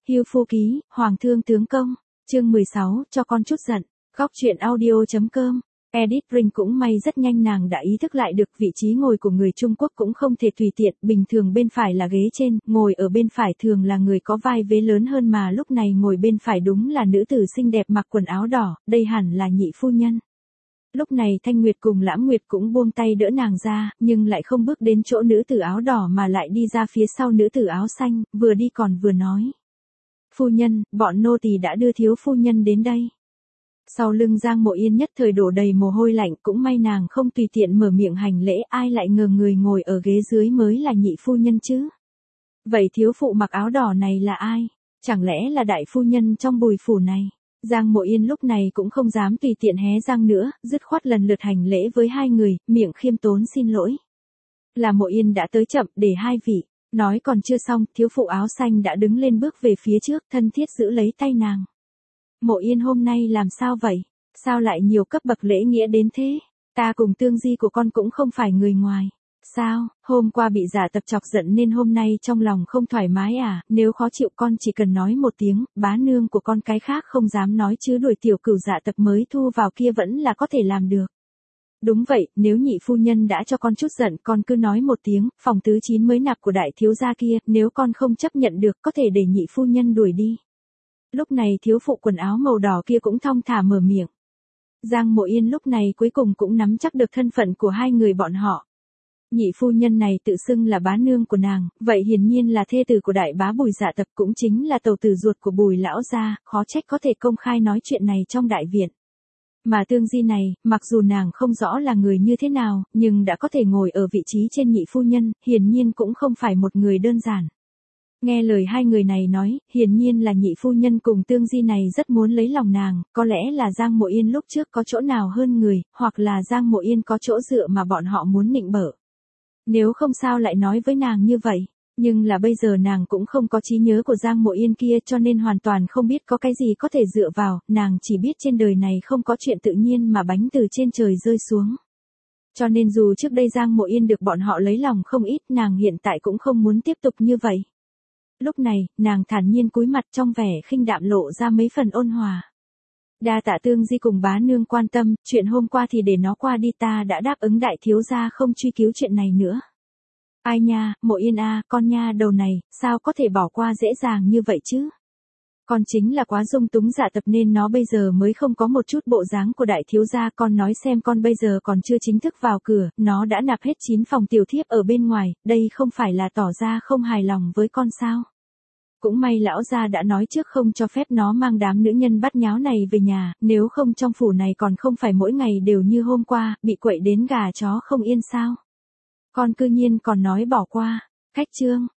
Hưu Phu Ký, Hoàng thương tướng công, chương 16, cho con chút giận, góc truyện audio.com. Edith Ring cũng may rất nhanh nàng đã ý thức lại được vị trí ngồi của người Trung Quốc cũng không thể tùy tiện, bình thường bên phải là ghế trên, ngồi ở bên phải thường là người có vai vế lớn hơn mà lúc này ngồi bên phải đúng là nữ tử xinh đẹp mặc quần áo đỏ, đây hẳn là nhị phu nhân. Lúc này Thanh Nguyệt cùng Lãm Nguyệt cũng buông tay đỡ nàng ra, nhưng lại không bước đến chỗ nữ tử áo đỏ mà lại đi ra phía sau nữ tử áo xanh, vừa đi còn vừa nói. Phu nhân, bọn nô tỳ đã đưa thiếu phu nhân đến đây. Sau lưng Giang Mộ Yên nhất thời đổ đầy mồ hôi lạnh, cũng may nàng không tùy tiện mở miệng hành lễ, ai lại ngờ người ngồi ở ghế dưới mới là nhị phu nhân chứ. Vậy thiếu phụ mặc áo đỏ này là ai? Chẳng lẽ là đại phu nhân trong Bùi phủ này? Giang Mộ Yên lúc này cũng không dám tùy tiện hé răng nữa, dứt khoát lần lượt hành lễ với hai người, miệng khiêm tốn xin lỗi. Là Mộ Yên đã tới chậm, để hai vị. Nói còn chưa xong, thiếu phụ áo xanh đã đứng lên bước về phía trước, thân thiết giữ lấy tay nàng. Mộ Yên hôm nay làm sao vậy? Sao lại nhiều cấp bậc lễ nghĩa đến thế? Ta cùng Tương Di của con cũng không phải người ngoài. Sao, hôm qua bị Dạ Tập chọc giận nên hôm nay trong lòng không thoải mái à? Nếu khó chịu con chỉ cần nói một tiếng, bá nương của con cái khác không dám nói chứ đuổi tiểu cửu Dạ Tập mới thu vào kia vẫn là có thể làm được. Đúng vậy, nếu nhị phu nhân đã cho con chút giận con cứ nói một tiếng, phòng tứ chín mới nạp của đại thiếu gia kia, nếu con không chấp nhận được có thể để nhị phu nhân đuổi đi. Lúc này thiếu phụ quần áo màu đỏ kia cũng thong thả mở miệng. Giang Mộ Yên lúc này cuối cùng cũng nắm chắc được thân phận của hai người bọn họ. Nhị phu nhân này tự xưng là bá nương của nàng, vậy hiển nhiên là thê tử của đại bá Bùi Dạ Tập, cũng chính là tẩu tử ruột của Bùi lão gia, khó trách có thể công khai nói chuyện này trong đại viện. Mà Tương Di này, mặc dù nàng không rõ là người như thế nào, nhưng đã có thể ngồi ở vị trí trên nhị phu nhân, hiển nhiên cũng không phải một người đơn giản. Nghe lời hai người này nói, hiển nhiên là nhị phu nhân cùng Tương Di này rất muốn lấy lòng nàng, có lẽ là Giang Mộ Yên lúc trước có chỗ nào hơn người, hoặc là Giang Mộ Yên có chỗ dựa mà bọn họ muốn nịnh bợ. Nếu không sao lại nói với nàng như vậy, nhưng là bây giờ nàng cũng không có trí nhớ của Giang Mộ Yên kia cho nên hoàn toàn không biết có cái gì có thể dựa vào, nàng chỉ biết trên đời này không có chuyện tự nhiên mà bánh từ trên trời rơi xuống. Cho nên dù trước đây Giang Mộ Yên được bọn họ lấy lòng không ít, nàng hiện tại cũng không muốn tiếp tục như vậy. Lúc này, nàng thản nhiên cúi mặt trong vẻ khinh đạm lộ ra mấy phần ôn hòa. Đa tạ Tương Di cùng bá nương quan tâm, chuyện hôm qua thì để nó qua đi, ta đã đáp ứng đại thiếu gia không truy cứu chuyện này nữa. Ai nha, Mộ Yên a, con nha đầu này, sao có thể bỏ qua dễ dàng như vậy chứ? Con chính là quá dung túng Dạ Tập nên nó bây giờ mới không có một chút bộ dáng của đại thiếu gia, con nói xem con bây giờ còn chưa chính thức vào cửa, nó đã nạp hết 9 phòng tiểu thiếp ở bên ngoài, đây không phải là tỏ ra không hài lòng với con sao? Cũng may lão gia đã nói trước không cho phép nó mang đám nữ nhân bắt nháo này về nhà, nếu không trong phủ này còn không phải mỗi ngày đều như hôm qua, bị quậy đến gà chó không yên sao? Con cư nhiên còn nói bỏ qua. Khách trương,